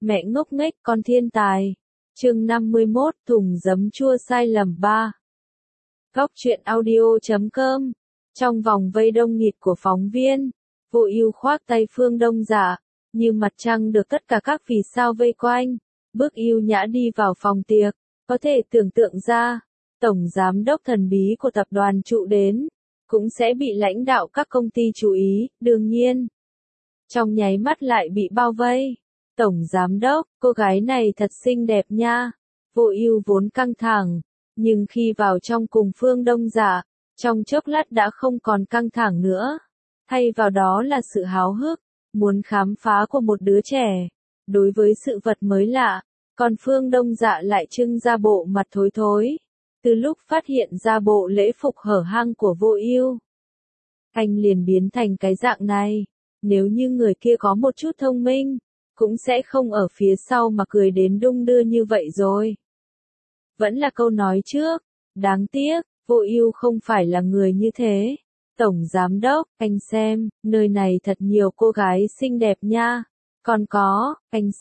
Mẹ ngốc nghếch con thiên tài. Chương 51, thùng giấm chua sai lầm 3. Góc truyện audio.com. Trong vòng vây đông nghịt của phóng viên, Vô Ưu khoác tay Phương Đông Dạ, như mặt trăng được tất cả các vì sao vây quanh, bước yêu nhã đi vào phòng tiệc. Có thể tưởng tượng ra, tổng giám đốc thần bí của tập đoàn Trụ đến, cũng sẽ bị lãnh đạo các công ty chú ý, đương nhiên. Trong nháy mắt lại bị bao vây. Tổng giám đốc, cô gái này thật xinh đẹp nha. Vô Ưu vốn căng thẳng, nhưng khi vào trong cùng Phương Đông Dạ, trong chốc lát đã không còn căng thẳng nữa. Thay vào đó là sự háo hức, muốn khám phá của một đứa trẻ. Đối với sự vật mới lạ, còn Phương Đông Dạ lại trưng ra bộ mặt thối thối. Từ lúc phát hiện ra bộ lễ phục hở hang của Vô Ưu, anh liền biến thành cái dạng này. Nếu như người kia có một chút thông minh, cũng sẽ không ở phía sau mà cười đến đung đưa như vậy rồi. Vẫn là câu nói trước, đáng tiếc, Vô Ưu không phải là người như thế. Tổng giám đốc, anh xem, nơi này thật nhiều cô gái xinh đẹp nha. Còn có,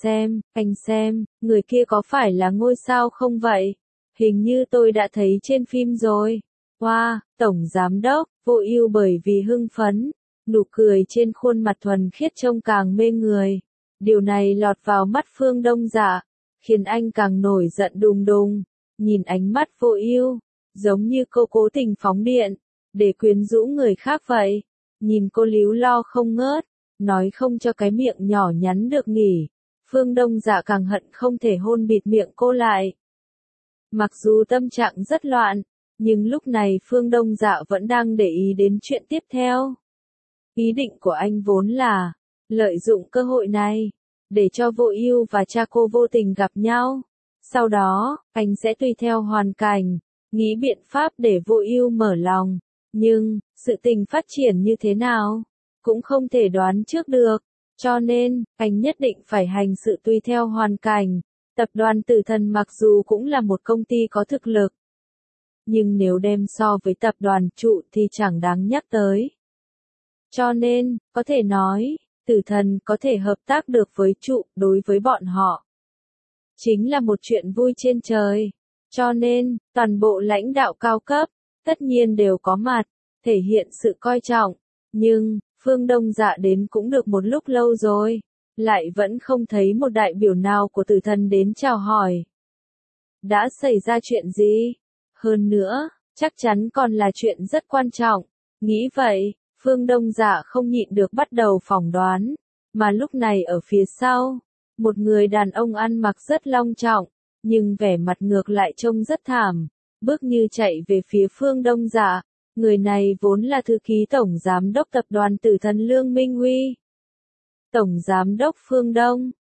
anh xem, người kia có phải là ngôi sao không vậy? Hình như tôi đã thấy trên phim rồi. Wow, tổng giám đốc, Vô Ưu bởi vì hưng phấn, nụ cười trên khuôn mặt thuần khiết trông càng mê người. Điều này lọt vào mắt Phương Đông Dạ, khiến anh càng nổi giận đùng đùng. Nhìn ánh mắt Vô Ưu, giống như cô cố tình phóng điện, để quyến rũ người khác vậy. Nhìn cô líu lo không ngớt, nói không cho cái miệng nhỏ nhắn được nghỉ. Phương Đông Dạ càng hận không thể hôn bịt miệng cô lại. Mặc dù tâm trạng rất loạn, nhưng lúc này Phương Đông Dạ vẫn đang để ý đến chuyện tiếp theo. Ý định của anh vốn là lợi dụng cơ hội này, để cho Vô Ưu và cha cô vô tình gặp nhau. Sau đó, anh sẽ tùy theo hoàn cảnh, nghĩ biện pháp để Vô Ưu mở lòng. Nhưng, sự tình phát triển như thế nào, cũng không thể đoán trước được. Cho nên, anh nhất định phải hành sự tùy theo hoàn cảnh. Tập đoàn Tử Thần mặc dù cũng là một công ty có thực lực, nhưng nếu đem so với tập đoàn Trụ thì chẳng đáng nhắc tới. Cho nên, có thể nói, Tử Thần có thể hợp tác được với Trụ, đối với bọn họ chính là một chuyện vui trên trời. Cho nên, toàn bộ lãnh đạo cao cấp, tất nhiên đều có mặt, thể hiện sự coi trọng. Nhưng, Phương Đông Dạ đến cũng được một lúc lâu rồi, lại vẫn không thấy một đại biểu nào của Tử Thần đến chào hỏi. Đã xảy ra chuyện gì? Hơn nữa, chắc chắn còn là chuyện rất quan trọng. Nghĩ vậy, Phương Đông Dạ không nhịn được bắt đầu phỏng đoán. Mà lúc này ở phía sau, một người đàn ông ăn mặc rất long trọng, nhưng vẻ mặt ngược lại trông rất thảm, bước như chạy về phía Phương Đông Dạ. Người này vốn là thư ký tổng giám đốc tập đoàn Tử Thần Lương Minh Uy. Tổng giám đốc Phương Đông,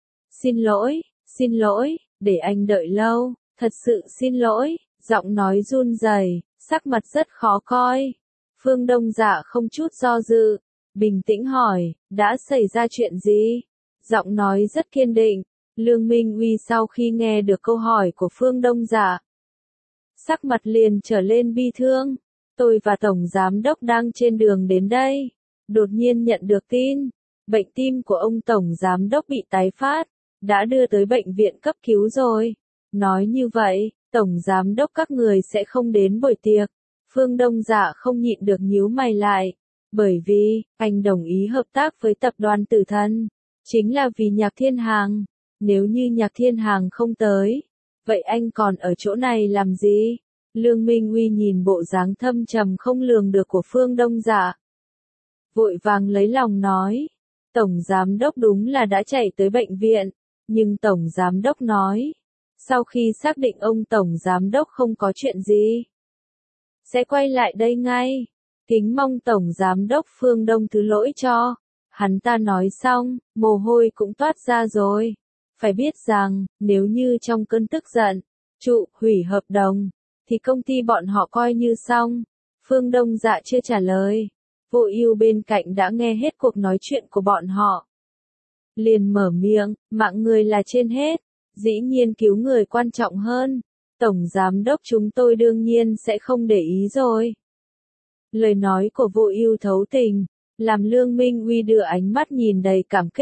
xin lỗi, để anh đợi lâu, thật sự xin lỗi, giọng nói run rẩy, sắc mặt rất khó coi. Phương Đông Dạ không chút do dự, bình tĩnh hỏi, đã xảy ra chuyện gì? Giọng nói rất kiên định. Lương Minh Uy sau khi nghe được câu hỏi của Phương Đông Dạ, sắc mặt liền trở lên bi thương. Tôi và Tổng Giám Đốc đang trên đường đến đây, đột nhiên nhận được tin, bệnh tim của ông Tổng Giám Đốc bị tái phát, đã đưa tới bệnh viện cấp cứu rồi. Nói như vậy, Tổng Giám Đốc các người sẽ không đến buổi tiệc. Phương Đông Dạ không nhịn được nhíu mày lại, bởi vì, anh đồng ý hợp tác với tập đoàn Tử Thần, chính là vì Nhạc Thiên Hàng. Nếu như Nhạc Thiên Hàng không tới, vậy anh còn ở chỗ này làm gì? Lương Minh Uy nhìn bộ dáng thâm trầm không lường được của Phương Đông Dạ, vội vàng lấy lòng nói, Tổng Giám Đốc đúng là đã chạy tới bệnh viện, nhưng Tổng Giám Đốc nói, sau khi xác định ông Tổng Giám Đốc không có chuyện gì, sẽ quay lại đây ngay. Kính mong Tổng Giám Đốc Phương Đông thứ lỗi cho. Hắn ta nói xong, mồ hôi cũng toát ra rồi. Phải biết rằng, nếu như trong cơn tức giận, Trụ hủy hợp đồng, thì công ty bọn họ coi như xong. Phương Đông Dạ chưa trả lời. Vô Ưu bên cạnh đã nghe hết cuộc nói chuyện của bọn họ. Liền mở miệng, mạng người là trên hết, dĩ nhiên cứu người quan trọng hơn. Tổng Giám Đốc chúng tôi đương nhiên sẽ không để ý rồi. Lời nói của Vô Ưu thấu tình, làm Lương Minh Uy đưa ánh mắt nhìn đầy cảm kích.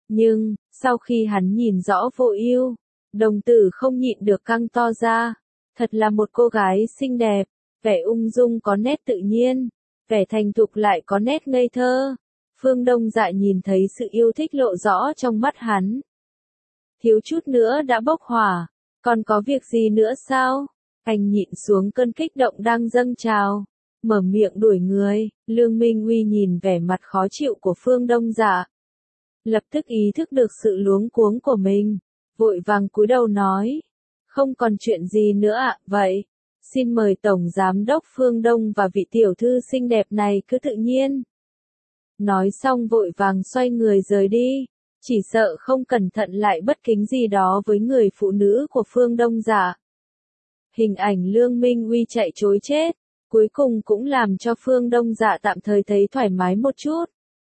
Nhưng, sau khi hắn nhìn rõ Vô Ưu, đồng tử không nhịn được căng to ra. Thật là một cô gái xinh đẹp, vẻ ung dung có nét tự nhiên, vẻ thành thục lại có nét ngây thơ. Phương Đông Dạ nhìn thấy sự yêu thích lộ rõ trong mắt hắn. Thiếu chút nữa đã bốc hỏa, còn có việc gì nữa sao? Anh nhịn xuống cơn kích động đang dâng trào, mở miệng đuổi người. Lương Minh Uy nhìn vẻ mặt khó chịu của Phương Đông Dạ, lập tức ý thức được sự luống cuống của mình, vội vàng cúi đầu nói, không còn chuyện gì nữa ạ, vậy, xin mời Tổng Giám đốc Phương Đông và vị tiểu thư xinh đẹp này cứ tự nhiên. Nói xong vội vàng xoay người rời đi, chỉ sợ không cẩn thận lại bất kính gì đó với người phụ nữ của Phương Đông Dạ. Hình ảnh Lương Minh Uy chạy trối chết, cuối cùng cũng làm cho Phương Đông Dạ tạm thời thấy thoải mái một chút.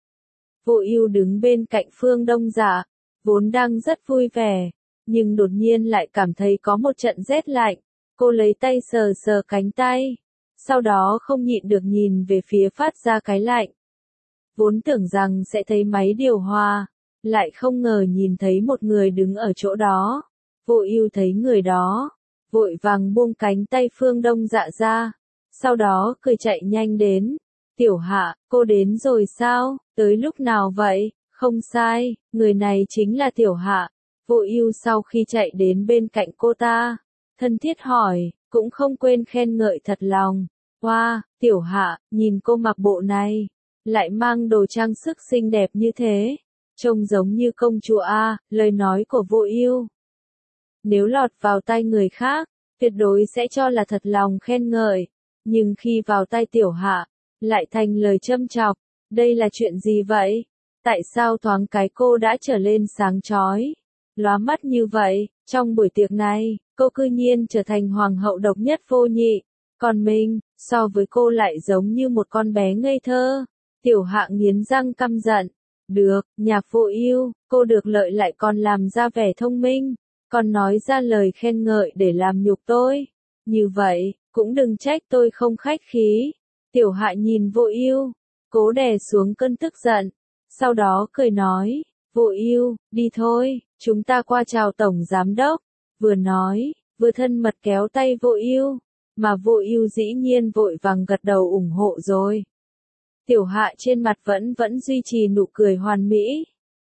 Vô Ưu đứng bên cạnh Phương Đông Dạ, vốn đang rất vui vẻ, nhưng đột nhiên lại cảm thấy có một trận rét lạnh. Cô lấy tay sờ sờ cánh tay, sau đó không nhịn được nhìn về phía phát ra cái lạnh. Vốn tưởng rằng sẽ thấy máy điều hòa, lại không ngờ nhìn thấy một người đứng ở chỗ đó. Vô Ưu thấy người đó, vội vàng buông cánh tay Phương Đông Dạ ra, sau đó cười chạy nhanh đến. Tiểu Hạ, cô đến rồi sao? Tới lúc nào vậy? Không sai, người này chính là Tiểu Hạ. Vô Ưu sau khi chạy đến bên cạnh cô ta, thân thiết hỏi, cũng không quên khen ngợi thật lòng. Wow, Tiểu Hạ, nhìn cô mặc bộ này, lại mang đồ trang sức xinh đẹp như thế, trông giống như công chúa a. Lời nói của Vô Ưu, nếu lọt vào tai người khác, tuyệt đối sẽ cho là thật lòng khen ngợi, nhưng khi vào tai Tiểu Hạ, lại thành lời châm chọc. Đây là chuyện gì vậy? Tại sao thoáng cái cô đã trở lên sáng chói, lóa mắt như vậy? Trong buổi tiệc này, cô cư nhiên trở thành hoàng hậu độc nhất vô nhị, còn mình, so với cô lại giống như một con bé ngây thơ. Tiểu Hạ nghiến răng căm giận. Được, Nhạc Vô Ưu, cô được lợi lại còn làm ra vẻ thông minh, còn nói ra lời khen ngợi để làm nhục tôi. Như vậy, cũng đừng trách tôi không khách khí. Tiểu Hạ nhìn Vô Ưu, cố đè xuống cơn tức giận, sau đó cười nói, Vô Ưu, đi thôi, chúng ta qua chào Tổng Giám đốc. Vừa nói, vừa thân mật kéo tay Vô Ưu, mà Vô Ưu dĩ nhiên vội vàng gật đầu ủng hộ rồi. Tiểu Hạ trên mặt vẫn duy trì nụ cười hoàn mỹ.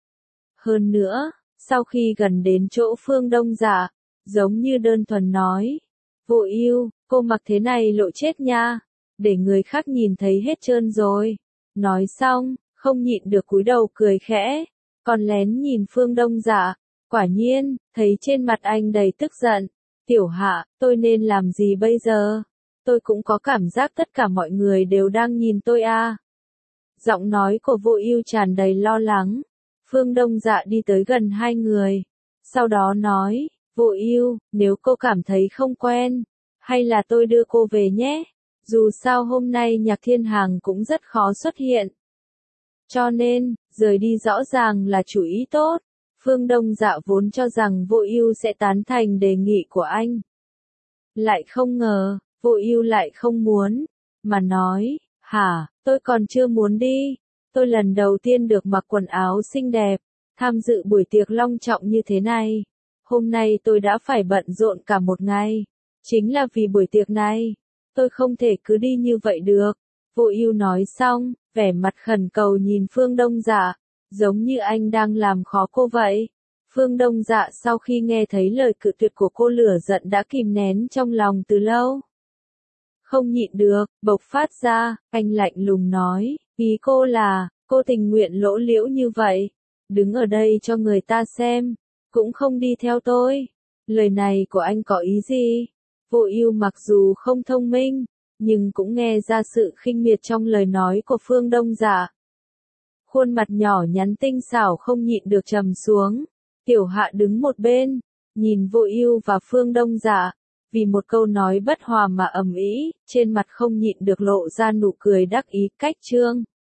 Hơn nữa, sau khi gần đến chỗ Phương Đông Dạ, giống như đơn thuần nói, Vô Ưu, cô mặc thế này lộ chết nha, để người khác nhìn thấy hết trơn rồi. Nói xong, không nhịn được cúi đầu cười khẽ, còn lén nhìn Phương Đông Dạ, quả nhiên, thấy trên mặt anh đầy tức giận. Tiểu Hạ, tôi nên làm gì bây giờ? Tôi cũng có cảm giác tất cả mọi người đều đang nhìn tôi a. Giọng nói của Vô Ưu tràn đầy lo lắng. Phương Đông Dạ đi tới gần hai người, sau đó nói, Vô Ưu, nếu cô cảm thấy không quen, hay là tôi đưa cô về nhé. Dù sao hôm nay Nhạc Thiên Hàng cũng rất khó xuất hiện. Cho nên, rời đi rõ ràng là chủ ý tốt. Phương Đông Dạ vốn cho rằng Vô Ưu sẽ tán thành đề nghị của anh. Lại không ngờ, Vô Ưu lại không muốn, mà nói, hả, tôi còn chưa muốn đi. Tôi lần đầu tiên được mặc quần áo xinh đẹp, tham dự buổi tiệc long trọng như thế này. Hôm nay tôi đã phải bận rộn cả một ngày. Chính là vì buổi tiệc này, tôi không thể cứ đi như vậy được. Vô Ưu nói xong, vẻ mặt khẩn cầu nhìn Phương Đông Dạ, giống như anh đang làm khó cô vậy. Phương Đông Dạ sau khi nghe thấy lời cự tuyệt của cô lửa giận đã kìm nén trong lòng từ lâu. Không nhịn được, bộc phát ra, anh lạnh lùng nói, ý cô là, cô tình nguyện lỗ liễu như vậy, đứng ở đây cho người ta xem, cũng không đi theo tôi. Lời này của anh có ý gì? Vô Ưu mặc dù không thông minh, nhưng cũng nghe ra sự khinh miệt trong lời nói của Phương Đông Dạ. Khuôn mặt nhỏ nhắn tinh xảo không nhịn được trầm xuống. Tiểu Hạ đứng một bên, nhìn Vô Ưu và Phương Đông Dạ, vì một câu nói bất hòa mà ầm ĩ, trên mặt không nhịn được lộ ra nụ cười đắc ý cách trương.